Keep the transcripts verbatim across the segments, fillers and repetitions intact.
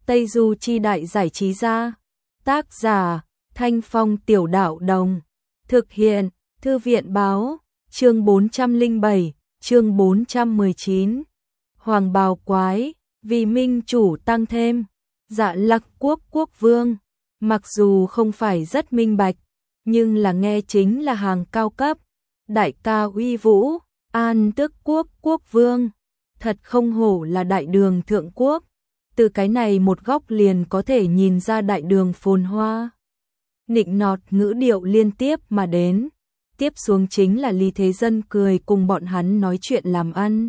Tây Du Chi Đại Giải Trí Gia. Tác giả, Thanh Phong Tiểu Đạo Đồng. Thực hiện, Thư viện Báo. Chương bốn trăm lẻ bảy, chương bốn trăm mười chín. Hoàng bào quái, vì minh chủ tăng thêm. Dạ Lặc Quốc quốc vương. Mặc dù không phải rất minh bạch, nhưng là nghe chính là hàng cao cấp. Đại ca uy vũ, An Tước Quốc quốc vương. Thật không hổ là đại đường thượng quốc. Từ cái này một góc liền có thể nhìn ra đại đường phồn hoa. Nịnh nọt ngữ điệu liên tiếp mà đến. Tiếp xuống chính là Lý Thế Dân cười cùng bọn hắn nói chuyện làm ăn.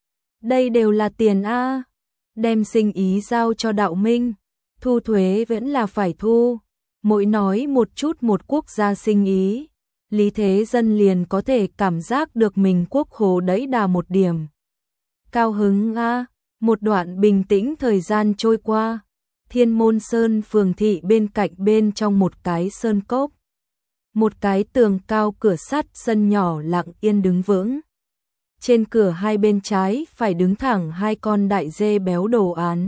Đây đều là tiền a, đem sinh ý giao cho đạo minh, thu thuế vẫn là phải thu. Mỗi nói một chút một quốc gia sinh ý, Lý Thế Dân liền có thể cảm giác được mình quốc khố đẫy đà một điểm. Cao hứng a, một đoạn bình tĩnh thời gian trôi qua, Thiên Môn Sơn phường thị bên cạnh bên trong một cái sơn cốc. Một cái tường cao cửa sắt sân nhỏ lặng yên đứng vững. Trên cửa hai bên trái phải đứng thẳng hai con đại dê béo đồ án.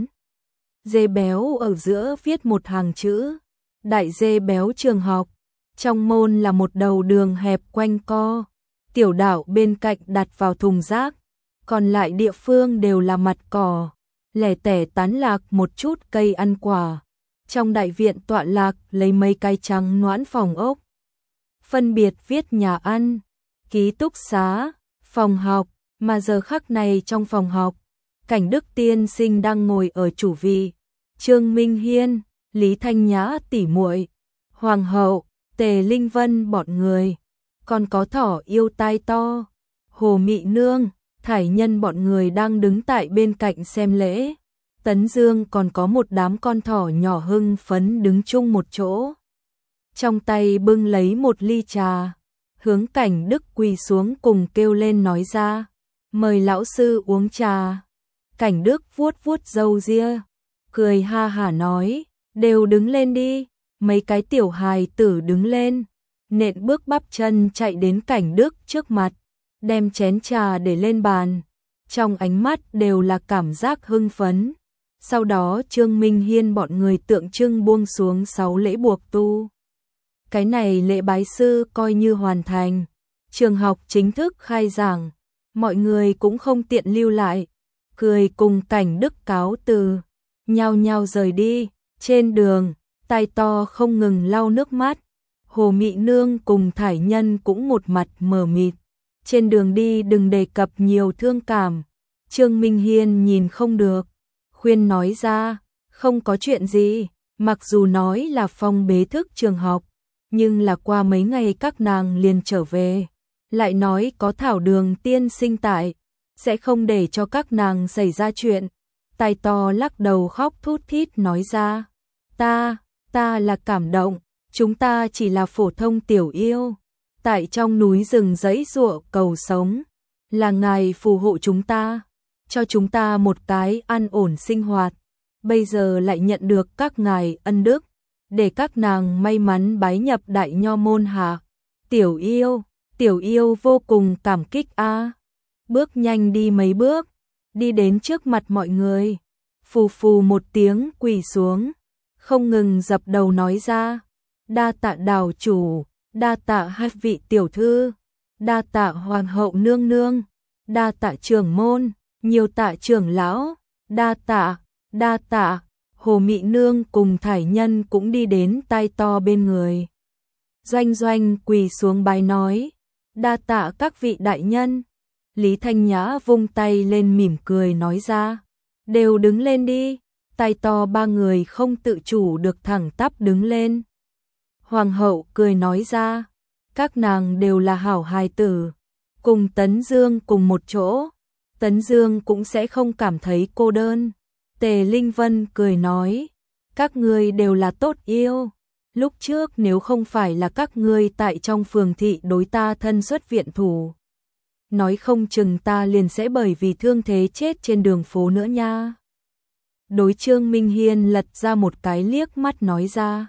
Dê béo ở giữa viết một hàng chữ, Đại dê béo trường học. Trong môn là một đầu đường hẹp quanh co, tiểu đạo bên cạnh đặt vào thùng rác, còn lại địa phương đều là mặt cỏ, lẻ tẻ tán lạc một chút cây ăn quả. Trong đại viện tọa lạc lấy mấy cái trắng noãn phòng ốc, phân biệt viết nhà ăn, ký túc xá, phòng học, mà giờ khắc này trong phòng học, Cảnh Đức tiên sinh đang ngồi ở chủ vị, Trương Minh Hiên, Lý Thanh Nhã tỷ muội, Hoàng hậu, Tề Linh Vân bọn người, còn có Thỏ Yêu Tai To, Hồ Mị Nương, Thải Nhân bọn người đang đứng tại bên cạnh xem lễ. Tấn Dương còn có một đám con thỏ nhỏ hưng phấn đứng chung một chỗ. Trong tay bưng lấy một ly trà, hướng Cảnh Đức quỳ xuống cùng kêu lên nói ra, mời lão sư uống trà. Cảnh Đức vuốt vuốt râu ria, cười ha hả nói, đều đứng lên đi. Mấy cái tiểu hài tử đứng lên, nện bước bắp chân chạy đến Cảnh Đức trước mặt, đem chén trà để lên bàn, trong ánh mắt đều là cảm giác hưng phấn. Sau đó Trương Minh Hiên bọn người tượng trưng buông xuống sáu lễ buộc tu. Cái này lễ bái sư coi như hoàn thành, trường học chính thức khai giảng, mọi người cũng không tiện lưu lại, cười cùng Cảnh Đức cáo từ, nhao nhao rời đi. Trên đường, Tai To không ngừng lau nước mắt, Hồ Mị Nương cùng Thải Nhân cũng một mặt mờ mịt. Trên đường đi đừng đề cập nhiều thương cảm. Trương Minh Hiên nhìn không được, khuyên nói ra, không có chuyện gì, mặc dù nói là phong bế thức trường học, nhưng là qua mấy ngày các nàng liền trở về, lại nói có Thảo Đường tiên sinh tại, sẽ không để cho các nàng xảy ra chuyện. Tai To lắc đầu khóc thút thít nói ra, ta, ta là cảm động, chúng ta chỉ là phổ thông tiểu yêu, tại trong núi rừng rẫy giụa cầu sống, là ngài phù hộ chúng ta, cho chúng ta một cái an ổn sinh hoạt, bây giờ lại nhận được các ngài ân đức, để các nàng may mắn bái nhập đại nho môn hạ. Tiểu yêu, tiểu yêu vô cùng cảm kích a. Bước nhanh đi mấy bước, đi đến trước mặt mọi người, phù phù một tiếng quỳ xuống, không ngừng dập đầu nói ra, đa tạ đào chủ, đa tạ hai vị tiểu thư, đa tạ hoàng hậu nương nương, đa tạ trưởng môn, nhiều tạ trưởng lão, đa tạ, đa tạ. Hồ Mị Nương cùng Thải Nhân cũng đi đến Tai To bên người, doanh doanh quỳ xuống bái nói, đa tạ các vị đại nhân. Lý Thanh Nhã vung tay lên mỉm cười nói ra, đều đứng lên đi. Tai To ba người không tự chủ được thẳng tắp đứng lên. Hoàng hậu cười nói ra, các nàng đều là hảo hài tử, cùng Tấn Dương cùng một chỗ, Tấn Dương cũng sẽ không cảm thấy cô đơn. Tề Linh Vân cười nói, các ngươi đều là tốt yêu, lúc trước nếu không phải là các ngươi tại trong phường thị đối ta thân xuất viện thủ, nói không chừng ta liền sẽ bởi vì thương thế chết trên đường phố nữa nha. Đối Trương Minh Hiên lật ra một cái liếc mắt nói ra,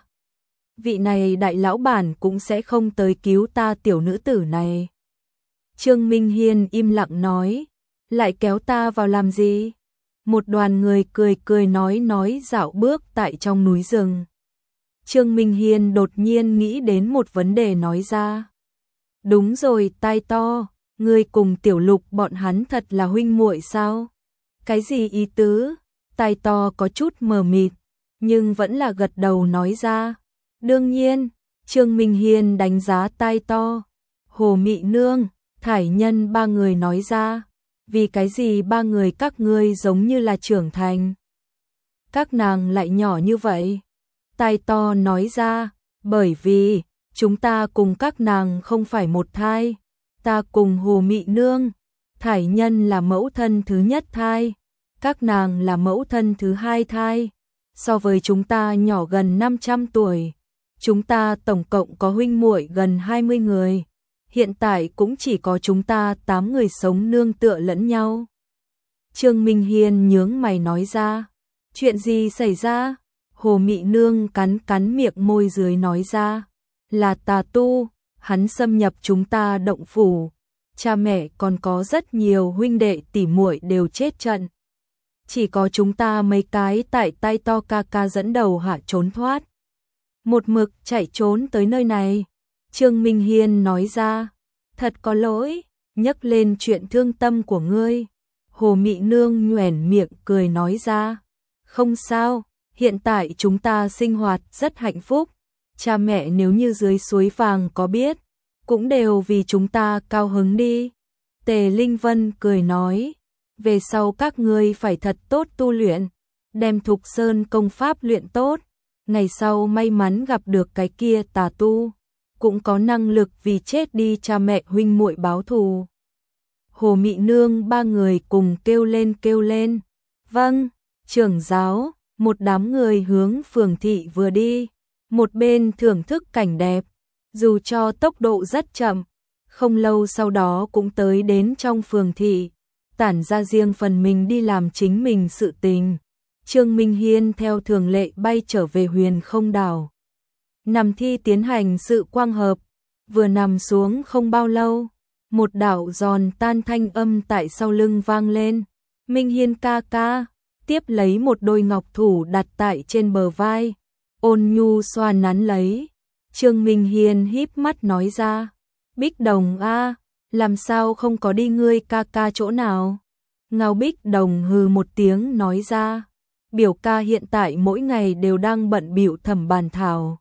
vị này đại lão bản cũng sẽ không tới cứu ta tiểu nữ tử này. Trương Minh Hiên im lặng nói, lại kéo ta vào làm gì? một đoàn người cười cười nói nói dạo bước tại trong núi rừng. Trương Minh Hiên đột nhiên nghĩ đến một vấn đề nói ra. Đúng rồi, Tai To, ngươi cùng Tiểu Lục bọn hắn thật là huynh muội sao? Cái gì ý tứ? Tai To có chút mờ mịt, nhưng vẫn là gật đầu nói ra. Đương nhiên, Trương Minh Hiên đánh giá Tai To, Hồ Mị Nương, Thải Nhân ba người nói ra. Vì cái gì ba người các ngươi giống như là trưởng thành? Các nàng lại nhỏ như vậy? Tai To nói ra, bởi vì chúng ta cùng các nàng không phải một thai, ta cùng Hồ Mị Nương, Thải Nhân là mẫu thân thứ nhất thai, các nàng là mẫu thân thứ hai thai, so với chúng ta nhỏ gần năm trăm tuổi, chúng ta tổng cộng có huynh muội gần hai mươi người, hiện tại cũng chỉ có chúng ta tám người sống nương tựa lẫn nhau. Trương Minh Hiên nhướng mày nói ra, chuyện gì xảy ra? Hồ Mị Nương cắn cắn miệng môi dưới nói ra, là tà tu, hắn xâm nhập chúng ta động phủ, cha mẹ còn có rất nhiều huynh đệ tỷ muội đều chết trận. Chỉ có chúng ta mấy cái tại Tai To ca ca dẫn đầu hạ trốn thoát. Một mực chạy trốn tới nơi này. Trương Minh Hiên nói ra, thật có lỗi, nhắc lên chuyện thương tâm của ngươi. Hồ Mị Nương nhoẻn miệng cười nói ra, không sao. Hiện tại chúng ta sinh hoạt rất hạnh phúc, cha mẹ nếu như dưới suối vàng có biết, cũng đều vì chúng ta cao hứng đi. Tề Linh Vân cười nói, về sau các ngươi phải thật tốt tu luyện, đem Thục Sơn công pháp luyện tốt, ngày sau may mắn gặp được cái kia tà tu, cũng có năng lực vì chết đi cha mẹ huynh muội báo thù. Hồ Mị Nương ba người cùng kêu lên kêu lên, vâng, trưởng giáo. Một đám người hướng phường thị vừa đi, một bên thưởng thức cảnh đẹp, dù cho tốc độ rất chậm, không lâu sau đó cũng tới đến trong phường thị, tản ra riêng phần mình đi làm chính mình sự tình. Trương Minh Hiên theo thường lệ bay trở về Huyền Không Đảo. Nằm thi tiến hành sự quang hợp, vừa nằm xuống không bao lâu, một đạo giòn tan thanh âm tại sau lưng vang lên, Minh Hiên ca ca. Tiếp lấy một đôi ngọc thủ đặt tại trên bờ vai, ôn nhu xoa nắn lấy. Trương Minh Hiên híp mắt nói ra, Bích Đồng a, làm sao không có đi ngươi ca ca chỗ nào? Ngao Bích Đồng hừ một tiếng nói ra, biểu ca hiện tại mỗi ngày đều đang bận bịu thẩm bàn thảo.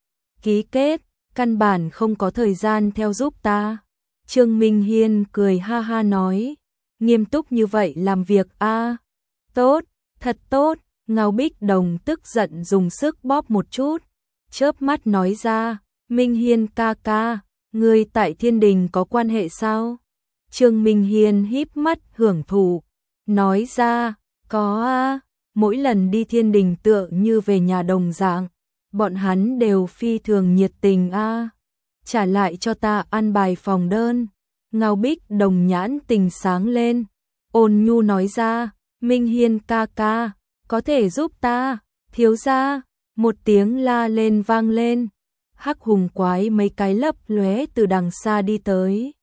Ký kết, căn bản không có thời gian theo giúp ta. Trương Minh Hiên cười ha ha nói, nghiêm túc như vậy làm việc a, tốt. Thật tốt, Ngao Bích Đồng tức giận dùng sức bóp một chút, chớp mắt nói ra, Minh Hiên ca ca, ngươi tại thiên đình có quan hệ sao? Trương Minh Hiên híp mắt hưởng thụ, nói ra, có a, mỗi lần đi thiên đình tựa như về nhà đồng dạng, bọn hắn đều phi thường nhiệt tình a, trả lại cho ta ăn bài phòng đơn. Ngao Bích Đồng nhãn tình sáng lên, ôn nhu nói ra, Minh Hiên ca ca, có thể giúp ta, thiếu gia, một tiếng la lên vang lên, Hắc Hùng Quái mấy cái lấp lóe từ đằng xa đi tới.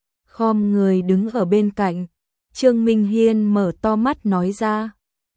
Khom người đứng ở bên cạnh, Trương Minh Hiên mở to mắt nói ra,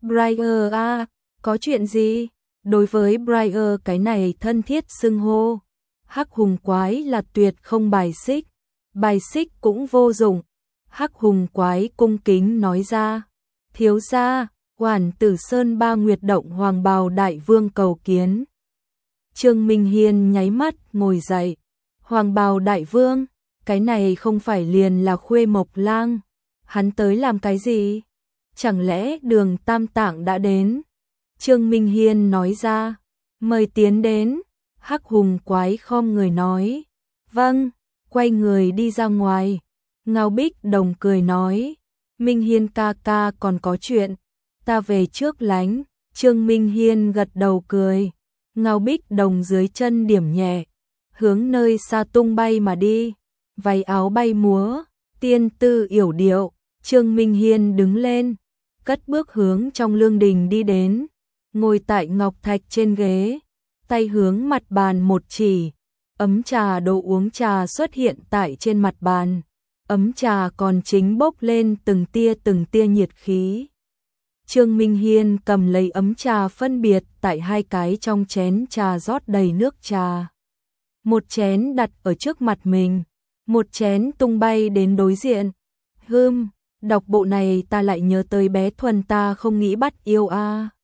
Briar a, có chuyện gì? Đối với Briar cái này thân thiết xưng hô, Hắc Hùng Quái là tuyệt không bài xích, bài xích cũng vô dụng. Hắc Hùng Quái cung kính nói ra, thiếu gia, Quản Tử Sơn Ba Nguyệt Động Hoàng Bào Đại Vương cầu kiến. Trương Minh Hiên nháy mắt ngồi dậy, Hoàng Bào Đại Vương, cái này không phải liền là Khuê Mộc Lang, hắn tới làm cái gì? Chẳng lẽ Đường Tam Tạng đã đến? Trương Minh Hiên nói ra, mời tiến đến. Hắc Hùng Quái khom người nói, vâng, quay người đi ra ngoài. Ngao Bích Đồng cười nói, Minh Hiên ca ca còn có chuyện, ta về trước lánh. Trương Minh Hiên gật đầu cười, Ngao Bích Đồng dưới chân điểm nhẹ, hướng nơi xa tung bay mà đi, váy áo bay múa, tiên tư yểu điệu. Trương Minh Hiên đứng lên, cất bước hướng trong lương đình đi đến, ngồi tại ngọc thạch trên ghế, tay hướng mặt bàn một chỉ, ấm trà đồ uống trà xuất hiện tại trên mặt bàn, ấm trà còn chính bốc lên từng tia từng tia nhiệt khí. Trương Minh Hiên cầm lấy ấm trà phân biệt tại hai cái trong chén trà rót đầy nước trà. Một chén đặt ở trước mặt mình, một chén tung bay đến đối diện. Hưm, đọc bộ này ta lại nhớ tới bé Thuần ta không nghĩ bắt yêu a.